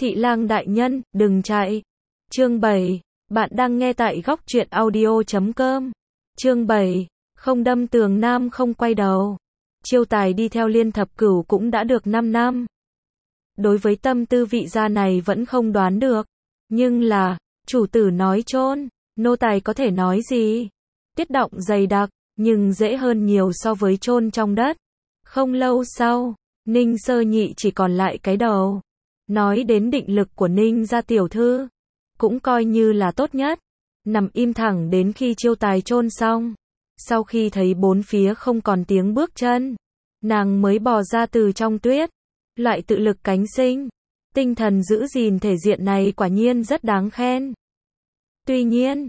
Thị lang đại nhân, đừng chạy. Chương 7. Bạn đang nghe tại góc truyện audio.com. Chương 7. Không đâm tường nam không quay đầu. Chiêu Tài đi theo Liên Thập Cửu cũng đã được 5 năm. Đối với tâm tư vị gia này vẫn không đoán được. Nhưng là, chủ tử nói chôn, nô tài có thể nói gì? Tiết động dày đặc, nhưng dễ hơn nhiều so với chôn trong đất. Không lâu sau, Ninh Sơ Nhị chỉ còn lại cái đầu. Nói đến định lực của Ninh gia tiểu thư, cũng coi như là tốt nhất. Nằm im thẳng đến khi Chiêu Tài chôn xong. Sau khi thấy bốn phía không còn tiếng bước chân, nàng mới bò ra từ trong tuyết. Loại tự lực cánh sinh, tinh thần giữ gìn thể diện này quả nhiên rất đáng khen. Tuy nhiên,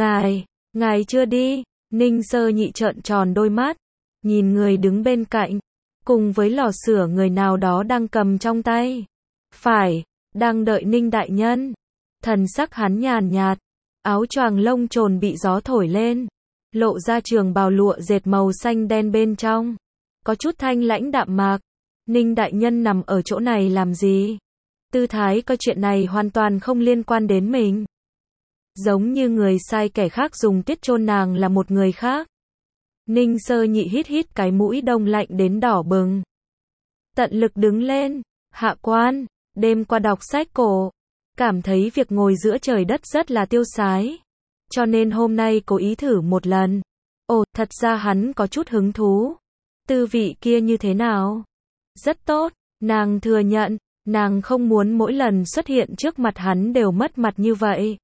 ngài chưa đi. Ninh Sơ Nhị trợn tròn đôi mắt, nhìn người đứng bên cạnh, cùng với lò sửa người nào đó đang cầm trong tay. Phải, đang đợi Ninh đại nhân. Thần sắc hắn nhàn nhạt, áo choàng lông trồn bị gió thổi lên, lộ ra trường bào lụa dệt màu xanh đen bên trong, có chút thanh lãnh đạm mạc. Ninh đại nhân nằm ở chỗ này làm gì? Tư thái coi chuyện này hoàn toàn không liên quan đến mình. Giống như người sai kẻ khác dùng tiết chôn nàng là một người khác. Ninh Sơ Nhị hít cái mũi đông lạnh đến đỏ bừng. Tận lực đứng lên, hạ quan, đêm qua đọc sách cổ, cảm thấy việc ngồi giữa trời đất rất là tiêu sái. Cho nên hôm nay cố ý thử một lần. Ồ, thật ra hắn có chút hứng thú. Tư vị kia như thế nào? Rất tốt, nàng thừa nhận, nàng không muốn mỗi lần xuất hiện trước mặt hắn đều mất mặt như vậy.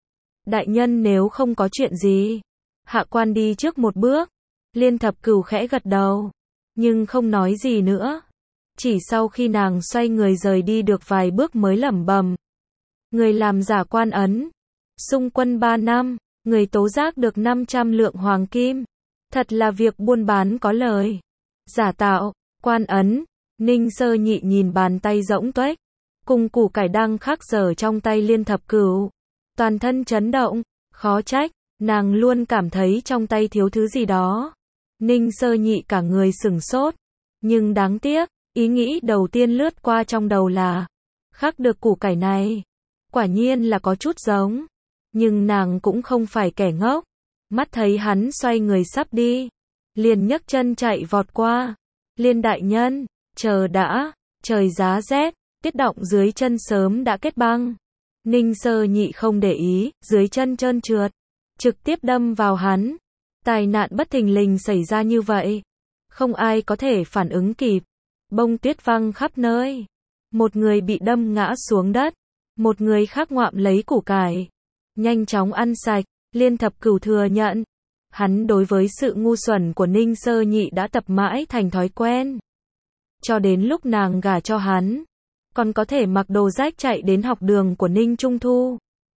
Đại nhân nếu không có chuyện gì, hạ quan đi trước một bước. Liên Thập Cửu khẽ gật đầu, nhưng không nói gì nữa. Chỉ sau khi nàng xoay người rời đi được vài bước mới lẩm bẩm. Người làm giả quan ấn, xung quân 3 năm, người tố giác được 500 lượng hoàng kim. Thật là việc buôn bán có lời. Giả tạo, quan ấn. Ninh Sơ Nhị nhìn bàn tay rỗng tuếch, cùng củ cải đang khắc dở trong tay Liên Thập Cửu. Toàn thân chấn động, khó trách, nàng luôn cảm thấy trong tay thiếu thứ gì đó. Ninh Sơ Nhị cả người sửng sốt, nhưng đáng tiếc, ý nghĩ đầu tiên lướt qua trong đầu là, khắc được củ cải này, quả nhiên là có chút giống. Nhưng nàng cũng không phải kẻ ngốc, mắt thấy hắn xoay người sắp đi, liền nhấc chân chạy vọt qua. Liên đại nhân, chờ đã, trời giá rét, tiết động dưới chân sớm đã kết băng. Ninh Sơ Nhị không để ý, dưới chân trơn trượt, trực tiếp đâm vào hắn. Tai nạn bất thình lình xảy ra như vậy, không ai có thể phản ứng kịp. Bông tuyết văng khắp nơi. Một người bị đâm ngã xuống đất, một người khác ngoạm lấy củ cải, nhanh chóng ăn sạch. Liên Thập Cửu thừa nhận, hắn đối với sự ngu xuẩn của Ninh Sơ Nhị đã tập mãi thành thói quen. Cho đến lúc nàng gả cho hắn, còn có thể mặc đồ rách chạy đến học đường của Ninh Trung Thu,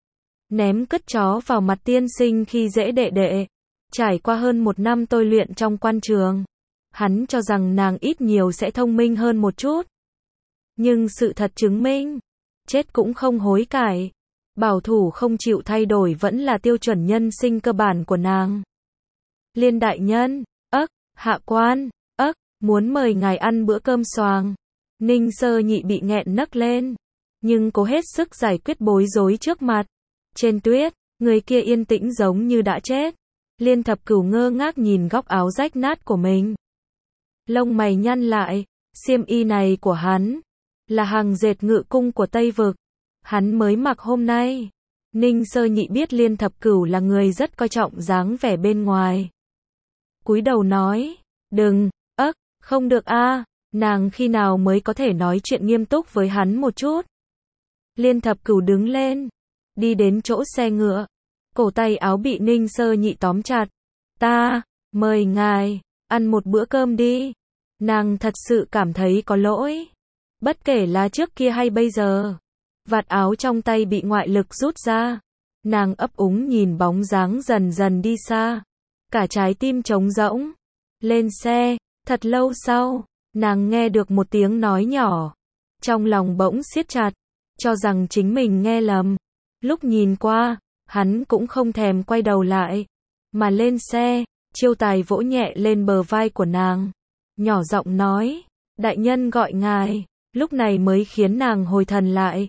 ném cứt chó vào mặt tiên sinh khi dễ đệ đệ. Trải qua hơn 1 năm tôi luyện trong quan trường, hắn cho rằng nàng ít nhiều sẽ thông minh hơn một chút. Nhưng sự thật chứng minh, chết cũng không hối cải. Bảo thủ không chịu thay đổi vẫn là tiêu chuẩn nhân sinh cơ bản của nàng. Liên đại nhân, hạ quan, muốn mời ngài ăn bữa cơm xoàng. Ninh Sơ Nhị bị nghẹn nấc lên, nhưng cố hết sức giải quyết bối rối trước mặt. Trên tuyết, người kia yên tĩnh giống như đã chết. Liên Thập Cửu ngơ ngác nhìn góc áo rách nát của mình. Lông mày nhăn lại, xiêm y này của hắn, là hàng dệt Ngự Cung của Tây Vực. Hắn mới mặc hôm nay. Ninh Sơ Nhị biết Liên Thập Cửu là người rất coi trọng dáng vẻ bên ngoài. Cúi đầu nói, đừng, không được a, nàng khi nào mới có thể nói chuyện nghiêm túc với hắn một chút. Liên Thập Cửu đứng lên, đi đến chỗ xe ngựa, cổ tay áo bị Ninh Sơ Nhị tóm chặt. Ta, mời ngài, ăn một bữa cơm đi. Nàng thật sự cảm thấy có lỗi. Bất kể là trước kia hay bây giờ. Vạt áo trong tay bị ngoại lực rút ra. Nàng ấp úng nhìn bóng dáng dần dần đi xa. Cả trái tim trống rỗng. Lên xe, thật lâu sau, nàng nghe được một tiếng nói nhỏ. Trong lòng bỗng siết chặt, cho rằng chính mình nghe lầm. Lúc nhìn qua, hắn cũng không thèm quay đầu lại, mà lên xe. Chiêu Tài vỗ nhẹ lên bờ vai của nàng, nhỏ giọng nói, đại nhân gọi ngài. Lúc này mới khiến nàng hồi thần lại.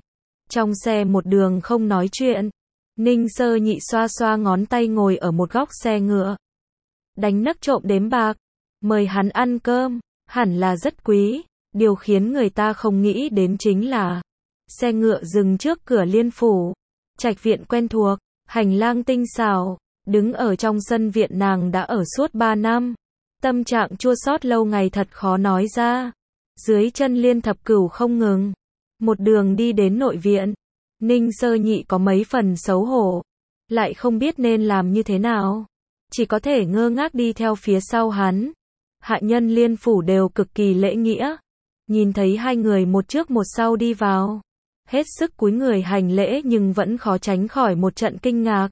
Trong xe một đường không nói chuyện, Ninh Sơ Nhị xoa xoa ngón tay ngồi ở một góc xe ngựa. Đánh nấc trộm đếm bạc, mời hắn ăn cơm, hẳn là rất quý. Điều khiến người ta không nghĩ đến chính là xe ngựa dừng trước cửa Liên Phủ, trạch viện quen thuộc, hành lang tinh xảo, đứng ở trong sân viện nàng đã ở suốt 3 năm. Tâm trạng chua xót lâu ngày thật khó nói ra. Dưới chân Liên Thập Cửu không ngừng, một đường đi đến nội viện, Ninh Sơ Nhị có mấy phần xấu hổ, lại không biết nên làm như thế nào, chỉ có thể ngơ ngác đi theo phía sau hắn. Hạ nhân Liên Phủ đều cực kỳ lễ nghĩa, nhìn thấy hai người một trước một sau đi vào, hết sức cúi người hành lễ nhưng vẫn khó tránh khỏi một trận kinh ngạc.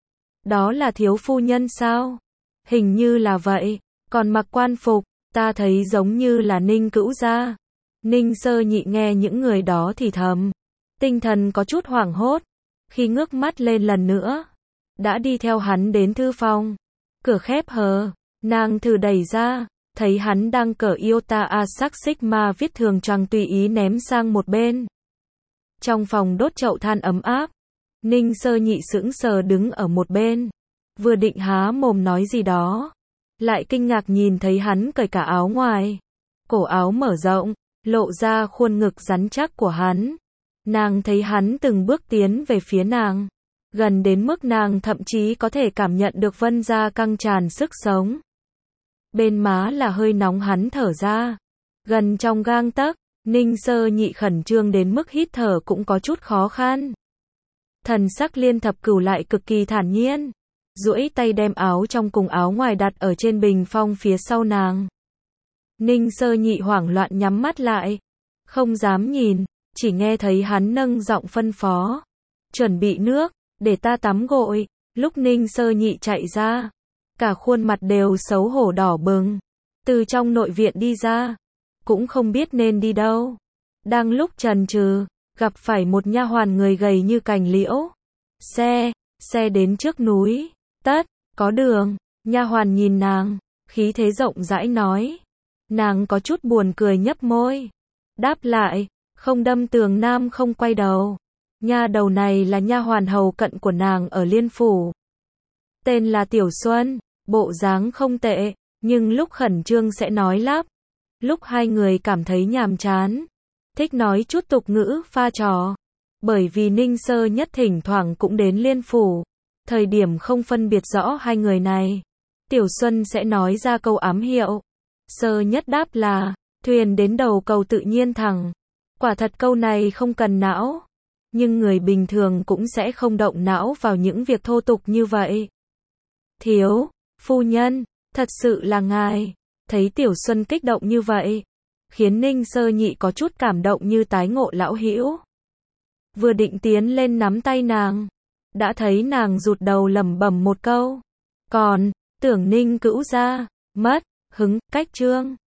Đó là thiếu phu nhân sao? Hình như là vậy, còn mặc quan phục, ta thấy giống như là Ninh Cữu gia. Ninh Sơ Nhị nghe những người đó thì thầm, tinh thần có chút hoảng hốt, khi ngước mắt lên lần nữa, đã đi theo hắn đến thư phòng. Cửa khép hờ, nàng thử đẩy ra, thấy hắn đang cởi Iota Asac Sigma viết thường choàng tùy ý ném sang một bên. Trong phòng đốt chậu than ấm áp, Ninh Sơ Nhị sững sờ đứng ở một bên, vừa định há mồm nói gì đó, lại kinh ngạc nhìn thấy hắn cởi cả áo ngoài. Cổ áo mở rộng, lộ ra khuôn ngực rắn chắc của hắn. Nàng thấy hắn từng bước tiến về phía nàng, gần đến mức nàng thậm chí có thể cảm nhận được vân da căng tràn sức sống. Bên má là hơi nóng hắn thở ra, gần trong gang tấc. Ninh Sơ Nhị khẩn trương đến mức hít thở cũng có chút khó khăn. Thần sắc Liên Thập Cửu lại cực kỳ thản nhiên, duỗi tay đem áo trong cùng áo ngoài đặt ở trên bình phong phía sau nàng. Ninh Sơ Nhị hoảng loạn nhắm mắt lại, không dám nhìn, chỉ nghe thấy hắn nâng giọng phân phó, chuẩn bị nước, để ta tắm gội. Lúc Ninh Sơ Nhị chạy ra, cả khuôn mặt đều xấu hổ đỏ bừng, từ trong nội viện đi ra, cũng không biết nên đi đâu. Đang lúc chần chừ, gặp phải một nha hoàn người gầy như cành liễu. Xe đến trước núi, tất, có đường. Nha hoàn nhìn nàng, khí thế rộng rãi nói. Nàng có chút buồn cười nhấp môi, đáp lại, không đâm tường nam không quay đầu. Nha đầu này là nha hoàn hầu cận của nàng ở Liên Phủ. Tên là Tiểu Xuân, bộ dáng không tệ, nhưng lúc khẩn trương sẽ nói lắp. Lúc hai người cảm thấy nhàm chán, thích nói chút tục ngữ pha trò. Bởi vì Ninh Sơ Nhất thỉnh thoảng cũng đến Liên Phủ, thời điểm không phân biệt rõ hai người này, Tiểu Xuân sẽ nói ra câu ám hiệu. Sơ Nhất đáp là, thuyền đến đầu cầu tự nhiên thẳng. Quả thật câu này không cần não, nhưng người bình thường cũng sẽ không động não vào những việc thô tục như vậy. Thiếu phu nhân, thật sự là ngài. Thấy Tiểu Xuân kích động như vậy, khiến Ninh Sơ Nhị có chút cảm động như tái ngộ lão hữu. Vừa định tiến lên nắm tay nàng, đã thấy nàng rụt đầu lẩm bẩm một câu, còn tưởng Ninh Cữu gia mất hứng. Cách chương